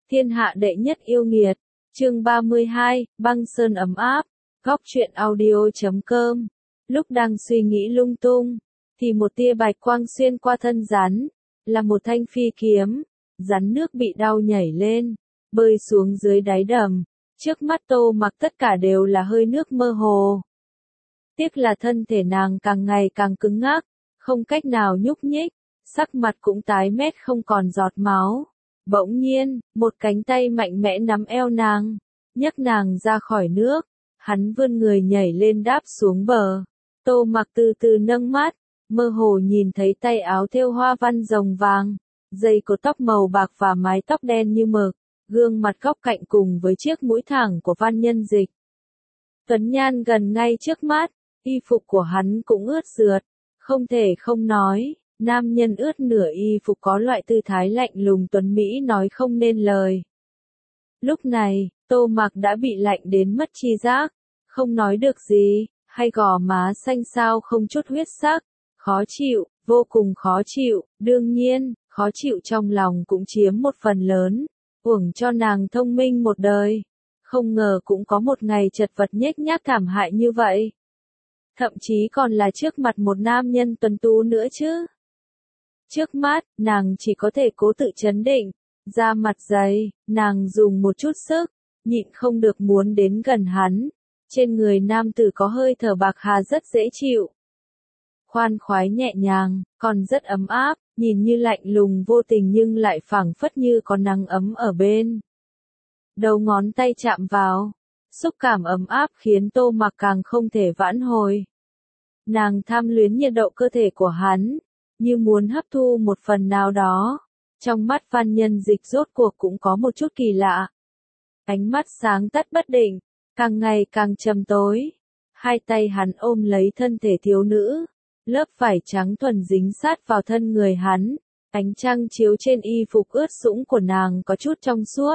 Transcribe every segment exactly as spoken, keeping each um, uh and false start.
Thiên hạ đệ nhất yêu nghiệt. Chương ba mươi hai, băng sơn ấm áp. Góc truyện audio chấm com. Lúc đang suy nghĩ lung tung, thì một tia bạch quang xuyên qua thân rắn, là một thanh phi kiếm. Rắn nước bị đau nhảy lên, bơi xuống dưới đáy đầm. Trước mắt Tô Mặc tất cả đều là hơi nước mơ hồ. Tiếc là thân thể nàng càng ngày càng cứng ngắc, không cách nào nhúc nhích, sắc mặt cũng tái mét không còn giọt máu. Bỗng nhiên, một cánh tay mạnh mẽ nắm eo nàng, nhấc nàng ra khỏi nước. Hắn vươn người nhảy lên đáp xuống bờ. Tô Mặc từ từ nâng mắt, mơ hồ nhìn thấy tay áo thêu hoa văn rồng vàng, dây cột tóc màu bạc và mái tóc đen như mực, gương mặt góc cạnh cùng với chiếc mũi thẳng của Văn Nhân Dịch. Tuấn nhan gần ngay trước mắt, y phục của hắn cũng ướt rượt, không thể không nói, nam nhân ướt nửa y phục có loại tư thái lạnh lùng tuấn mỹ nói không nên lời. Lúc này, Tô Mặc đã bị lạnh đến mất tri giác, không nói được gì, hay gò má xanh xao không chút huyết sắc, khó chịu, vô cùng khó chịu, đương nhiên, khó chịu trong lòng cũng chiếm một phần lớn, uổng cho nàng thông minh một đời, không ngờ cũng có một ngày chật vật nhếch nhác thảm hại như vậy. Thậm chí còn là trước mặt một nam nhân tuấn tú nữa chứ. Trước mắt, nàng chỉ có thể cố tự chấn định, da mặt dày, nàng dùng một chút sức, nhịn không được muốn đến gần hắn. Trên người nam tử có hơi thở bạc hà rất dễ chịu. Khoan khoái nhẹ nhàng, còn rất ấm áp, nhìn như lạnh lùng vô tình nhưng lại phảng phất như có nắng ấm ở bên. Đầu ngón tay chạm vào, xúc cảm ấm áp khiến Tô Mặc càng không thể vãn hồi. Nàng tham luyến nhiệt độ cơ thể của hắn, như muốn hấp thu một phần nào đó. Trong mắt Văn Nhân Dịch rốt cuộc cũng có một chút kỳ lạ. Ánh mắt sáng tắt bất định, càng ngày càng trầm tối. Hai tay hắn ôm lấy thân thể thiếu nữ, lớp vải trắng thuần dính sát vào thân người hắn. Ánh trăng chiếu trên y phục ướt sũng của nàng có chút trong suốt.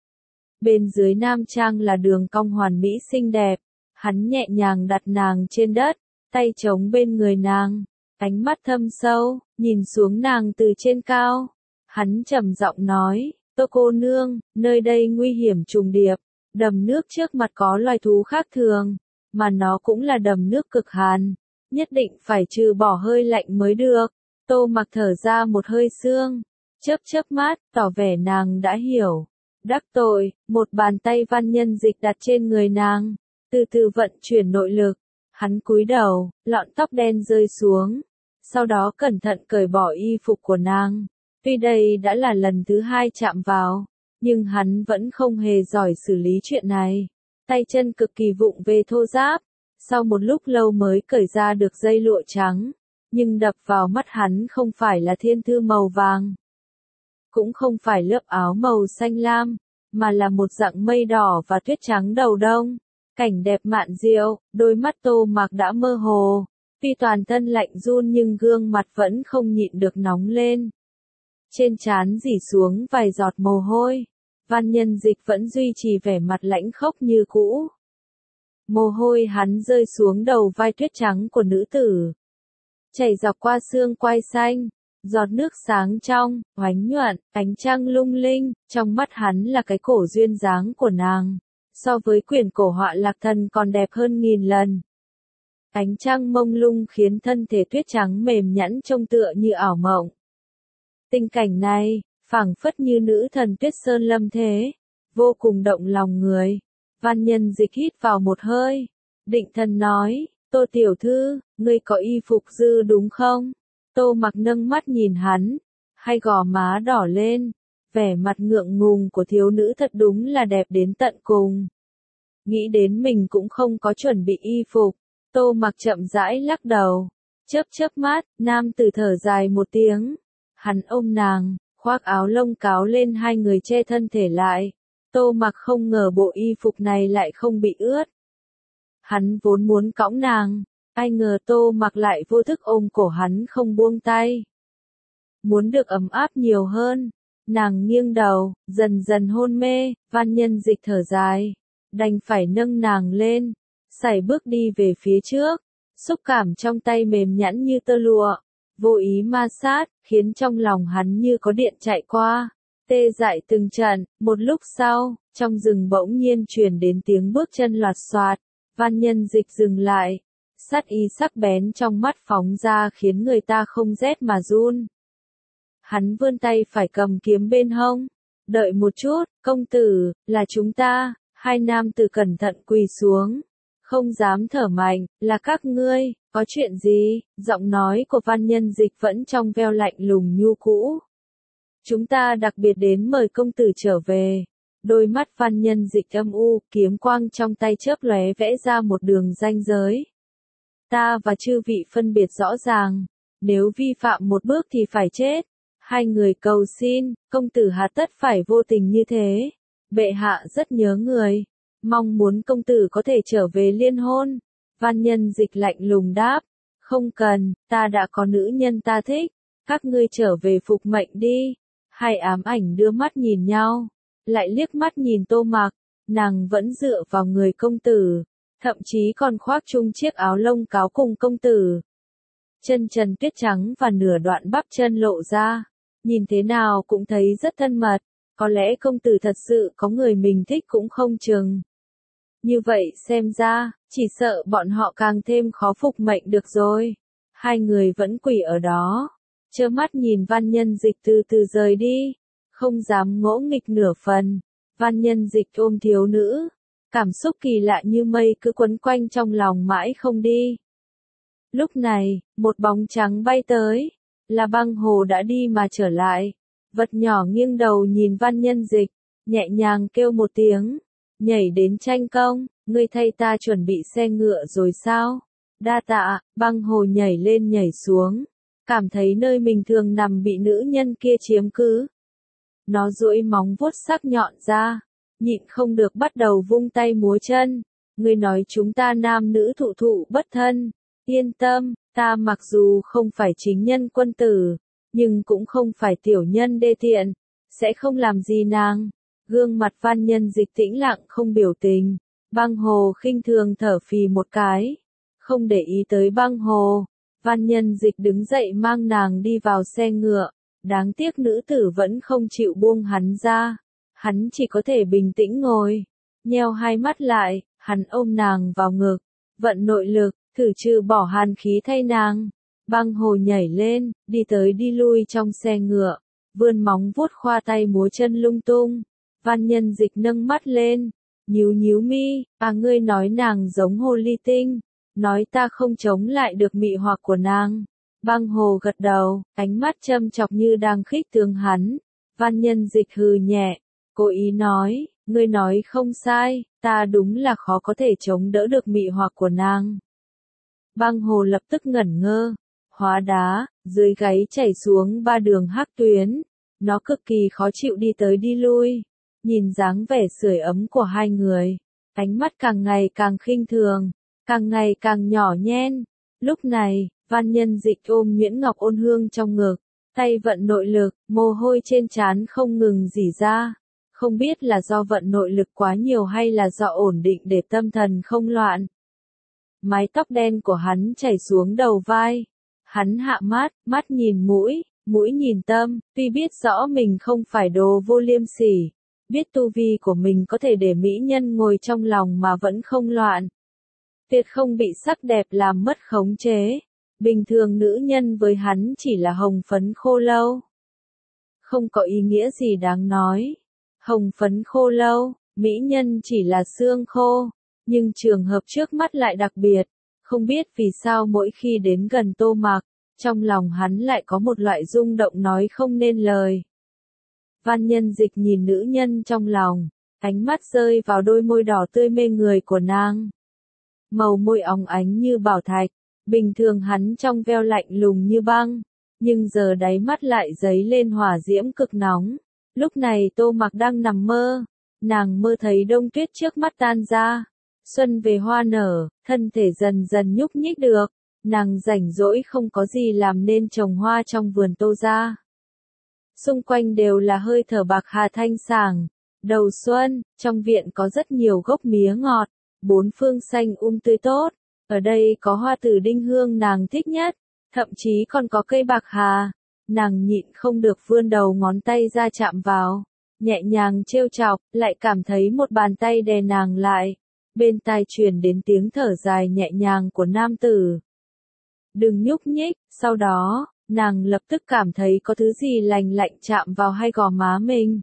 Bên dưới nam trang là đường cong hoàn mỹ xinh đẹp. Hắn nhẹ nhàng đặt nàng trên đất, tay chống bên người nàng, ánh mắt thâm sâu, nhìn xuống nàng từ trên cao. Hắn trầm giọng nói, Tô cô nương, nơi đây nguy hiểm trùng điệp, đầm nước trước mặt có loài thú khác thường, mà nó cũng là đầm nước cực hàn, nhất định phải trừ bỏ hơi lạnh mới được. Tô Mặc thở ra một hơi sương, chớp chớp mắt, tỏ vẻ nàng đã hiểu. Đắc tội, một bàn tay Văn Nhân Dịch đặt trên người nàng, từ từ vận chuyển nội lực. Hắn cúi đầu, lọn tóc đen rơi xuống, sau đó cẩn thận cởi bỏ y phục của nàng. Tuy đây đã là lần thứ hai chạm vào, nhưng hắn vẫn không hề giỏi xử lý chuyện này. Tay chân cực kỳ vụng về thô ráp, sau một lúc lâu mới cởi ra được dây lụa trắng, nhưng đập vào mắt hắn không phải là thiên thư màu vàng, cũng không phải lớp áo màu xanh lam, mà là một dạng mây đỏ và tuyết trắng đầu đông. Cảnh đẹp mạn diệu, đôi mắt Tô Mặc đã mơ hồ, tuy toàn thân lạnh run nhưng gương mặt vẫn không nhịn được nóng lên. Trên trán rỉ xuống vài giọt mồ hôi, Văn Nhân Dịch vẫn duy trì vẻ mặt lãnh khốc như cũ. Mồ hôi hắn rơi xuống đầu vai tuyết trắng của nữ tử, chảy dọc qua xương quai xanh, giọt nước sáng trong, oánh nhuận, ánh trăng lung linh, trong mắt hắn là cái cổ duyên dáng của nàng. So với quyển cổ họa Lạc Thần còn đẹp hơn nghìn lần. Ánh trăng mông lung khiến thân thể tuyết trắng mềm nhẵn trông tựa như ảo mộng. Tình cảnh này, phảng phất như nữ thần tuyết sơn lâm thế, vô cùng động lòng người. Văn Nhân Dịch hít vào một hơi, định thần nói, Tô tiểu thư, ngươi có y phục dư đúng không? Tô Mặc nâng mắt nhìn hắn, hai gò má đỏ lên. Vẻ mặt ngượng ngùng của thiếu nữ thật đúng là đẹp đến tận cùng. Nghĩ đến mình cũng không có chuẩn bị y phục, Tô Mặc chậm rãi lắc đầu, chớp chớp mắt, nam tử thở dài một tiếng. Hắn ôm nàng, khoác áo lông cáo lên hai người che thân thể lại. Tô Mặc không ngờ bộ y phục này lại không bị ướt. Hắn vốn muốn cõng nàng, ai ngờ Tô Mặc lại vô thức ôm cổ hắn không buông tay. Muốn được ấm áp nhiều hơn. Nàng nghiêng đầu, dần dần hôn mê. Văn Nhân Dịch thở dài, đành phải nâng nàng lên, sải bước đi về phía trước, xúc cảm trong tay mềm nhẵn như tơ lụa, vô ý ma sát, khiến trong lòng hắn như có điện chạy qua, tê dại từng trận, một lúc sau, trong rừng bỗng nhiên truyền đến tiếng bước chân loạt soạt, Văn Nhân Dịch dừng lại, sát ý sắc bén trong mắt phóng ra khiến người ta không rét mà run. Hắn vươn tay phải cầm kiếm bên hông, đợi một chút, công tử, là chúng ta, hai nam tử cẩn thận quỳ xuống, không dám thở mạnh, là các ngươi, có chuyện gì, giọng nói của Văn Nhân Dịch vẫn trong veo lạnh lùng nhu cũ. Chúng ta đặc biệt đến mời công tử trở về. Đôi mắt Văn Nhân Dịch âm u, kiếm quang trong tay chớp lóe vẽ ra một đường ranh giới. Ta và chư vị phân biệt rõ ràng, nếu vi phạm một bước thì phải chết. Hai người cầu xin, công tử hà tất phải vô tình như thế. Bệ hạ rất nhớ người, mong muốn công tử có thể trở về liên hôn. Văn Nhân Dịch lạnh lùng đáp, không cần, ta đã có nữ nhân ta thích, các ngươi trở về phục mệnh đi. Hai ám ảnh đưa mắt nhìn nhau, lại liếc mắt nhìn Tô Mạc, nàng vẫn dựa vào người công tử, thậm chí còn khoác chung chiếc áo lông cáo cùng công tử. Chân trần tuyết trắng và nửa đoạn bắp chân lộ ra, nhìn thế nào cũng thấy rất thân mật, có lẽ công tử thật sự có người mình thích cũng không chừng. Như vậy xem ra, chỉ sợ bọn họ càng thêm khó phục mệnh được rồi. Hai người vẫn quỳ ở đó, trơ mắt nhìn Văn Nhân Dịch từ từ rời đi, không dám ngỗ nghịch nửa phần. Văn Nhân Dịch ôm thiếu nữ, cảm xúc kỳ lạ như mây cứ quấn quanh trong lòng mãi không đi. Lúc này, một bóng trắng bay tới, là Băng Hồ đã đi mà trở lại. Vật nhỏ nghiêng đầu nhìn Văn Nhân Dịch, nhẹ nhàng kêu một tiếng, nhảy đến tranh công, ngươi thay ta chuẩn bị xe ngựa rồi sao? Đa tạ, Băng Hồ nhảy lên nhảy xuống, cảm thấy nơi mình thường nằm bị nữ nhân kia chiếm cứ. Nó duỗi móng vuốt sắc nhọn ra, nhịn không được bắt đầu vung tay múa chân. Ngươi nói chúng ta nam nữ thụ thụ bất thân, yên tâm, ta mặc dù không phải chính nhân quân tử, nhưng cũng không phải tiểu nhân đê tiện, sẽ không làm gì nàng. Gương mặt Văn Nhân Dịch tĩnh lặng không biểu tình, Băng Hồ khinh thường thở phì một cái, không để ý tới Băng Hồ. Văn Nhân Dịch đứng dậy mang nàng đi vào xe ngựa, đáng tiếc nữ tử vẫn không chịu buông hắn ra, hắn chỉ có thể bình tĩnh ngồi, nheo hai mắt lại, hắn ôm nàng vào ngực, vận nội lực, thử trừ bỏ hàn khí thay nàng. Băng Hồ nhảy lên, đi tới đi lui trong xe ngựa, vươn móng vuốt khoa tay múa chân lung tung. Văn Nhân Dịch nâng mắt lên, nhíu nhíu mi, à ngươi nói nàng giống hồ ly tinh, nói ta không chống lại được mị hoặc của nàng. Băng Hồ gật đầu, ánh mắt châm chọc như đang khích tướng hắn. Văn Nhân Dịch hừ nhẹ, cố ý nói, ngươi nói không sai, ta đúng là khó có thể chống đỡ được mị hoặc của nàng. Băng Hồ lập tức ngẩn ngơ, hóa đá, dưới gáy chảy xuống ba đường hắc tuyến, nó cực kỳ khó chịu đi tới đi lui, nhìn dáng vẻ sưởi ấm của hai người, ánh mắt càng ngày càng khinh thường, càng ngày càng nhỏ nhen. Lúc này, Văn Nhân Dịch ôm Nguyễn Ngọc Ôn Hương trong ngực, tay vận nội lực, mồ hôi trên trán không ngừng rỉ ra, không biết là do vận nội lực quá nhiều hay là do ổn định để tâm thần không loạn. Mái tóc đen của hắn chảy xuống đầu vai, hắn hạ mắt, mắt nhìn mũi, mũi nhìn tâm, tuy biết rõ mình không phải đồ vô liêm sỉ, biết tu vi của mình có thể để mỹ nhân ngồi trong lòng mà vẫn không loạn. Tuyệt không bị sắc đẹp làm mất khống chế. Bình thường nữ nhân với hắn chỉ là hồng phấn khô lâu. Không có ý nghĩa gì đáng nói. Hồng phấn khô lâu, mỹ nhân chỉ là xương khô. Nhưng trường hợp trước mắt lại đặc biệt. Không biết vì sao mỗi khi đến gần Tô Mạc, trong lòng hắn lại có một loại rung động nói không nên lời. Văn Nhân Dịch nhìn nữ nhân trong lòng, ánh mắt rơi vào đôi môi đỏ tươi mê người của nàng. Màu môi óng ánh như bảo thạch, bình thường hắn trong veo lạnh lùng như băng, nhưng giờ đáy mắt lại dấy lên hỏa diễm cực nóng. Lúc này Tô Mạc đang nằm mơ, nàng mơ thấy đông tuyết trước mắt tan ra, xuân về hoa nở, thân thể dần dần nhúc nhích được, nàng rảnh rỗi không có gì làm nên trồng hoa trong vườn Tô gia. Xung quanh đều là hơi thở bạc hà thanh sảng, đầu xuân, trong viện có rất nhiều gốc mía ngọt, bốn phương xanh um tươi tốt, ở đây có hoa tử đinh hương nàng thích nhất, thậm chí còn có cây bạc hà. nàng nhịn không được vươn đầu ngón tay ra chạm vào, nhẹ nhàng trêu chọc, lại cảm thấy một bàn tay đè nàng lại, bên tai truyền đến tiếng thở dài nhẹ nhàng của nam tử. Đừng nhúc nhích, sau đó, nàng lập tức cảm thấy có thứ gì lành lạnh chạm vào hai gò má mình.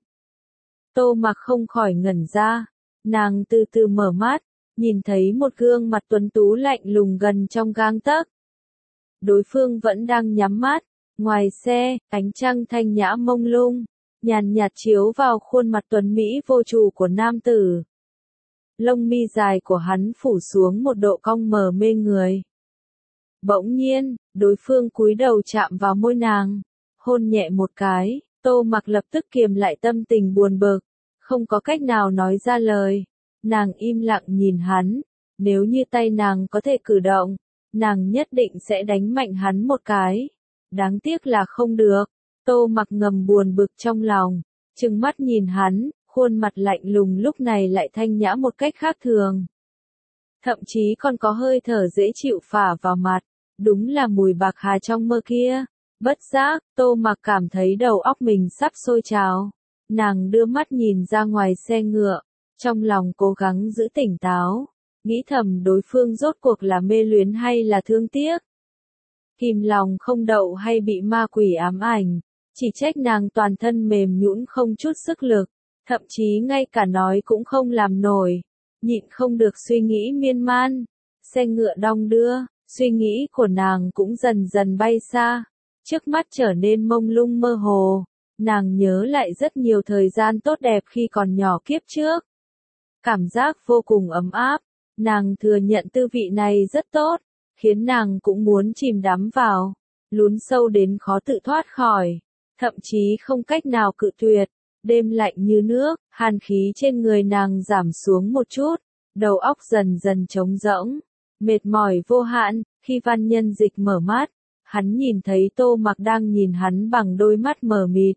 Tô Mặc không khỏi ngẩn ra, nàng từ từ mở mắt, nhìn thấy một gương mặt tuấn tú lạnh lùng gần trong gang tấc. Đối phương vẫn đang nhắm mắt, ngoài xe, ánh trăng thanh nhã mông lung, nhàn nhạt chiếu vào khuôn mặt tuấn mỹ vô chủ của nam tử. Lông mi dài của hắn phủ xuống một độ cong mờ mê người. Bỗng nhiên, đối phương cúi đầu chạm vào môi nàng, hôn nhẹ một cái, Tô Mặc lập tức kiềm lại tâm tình buồn bực, không có cách nào nói ra lời. Nàng im lặng nhìn hắn, nếu như tay nàng có thể cử động, nàng nhất định sẽ đánh mạnh hắn một cái. Đáng tiếc là không được. Tô Mặc ngầm buồn bực trong lòng, trừng mắt nhìn hắn, khuôn mặt lạnh lùng lúc này lại thanh nhã một cách khác thường. Thậm chí còn có hơi thở dễ chịu phả vào mặt, đúng là mùi bạc hà trong mơ kia. Bất giác, Tô Mặc cảm thấy đầu óc mình sắp sôi trào. Nàng đưa mắt nhìn ra ngoài xe ngựa, trong lòng cố gắng giữ tỉnh táo, nghĩ thầm đối phương rốt cuộc là mê luyến hay là thương tiếc. Kìm lòng không đậu hay bị ma quỷ ám ảnh, chỉ trách nàng toàn thân mềm nhũn không chút sức lực, thậm chí ngay cả nói cũng không làm nổi, nhịn không được suy nghĩ miên man. Xe ngựa đong đưa, suy nghĩ của nàng cũng dần dần bay xa, trước mắt trở nên mông lung mơ hồ. Nàng nhớ lại rất nhiều thời gian tốt đẹp khi còn nhỏ kiếp trước. Cảm giác vô cùng ấm áp, nàng thừa nhận tư vị này rất tốt, khiến nàng cũng muốn chìm đắm vào, lún sâu đến khó tự thoát khỏi, thậm chí không cách nào cự tuyệt. Đêm lạnh như nước, hàn khí trên người nàng giảm xuống một chút, đầu óc dần dần trống rỗng, mệt mỏi vô hạn. Khi Văn Nhân Dịch mở mắt, hắn nhìn thấy Tô Mặc đang nhìn hắn bằng đôi mắt mờ mịt.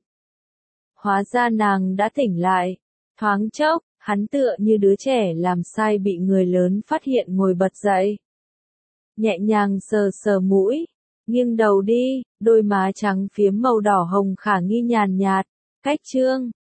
Hóa ra nàng đã tỉnh lại. Thoáng chốc, hắn tựa như đứa trẻ làm sai bị người lớn phát hiện ngồi bật dậy. Nhẹ nhàng sờ sờ mũi, nghiêng đầu đi, đôi má trắng phiếm màu đỏ hồng khả nghi nhàn nhạt, cách chương.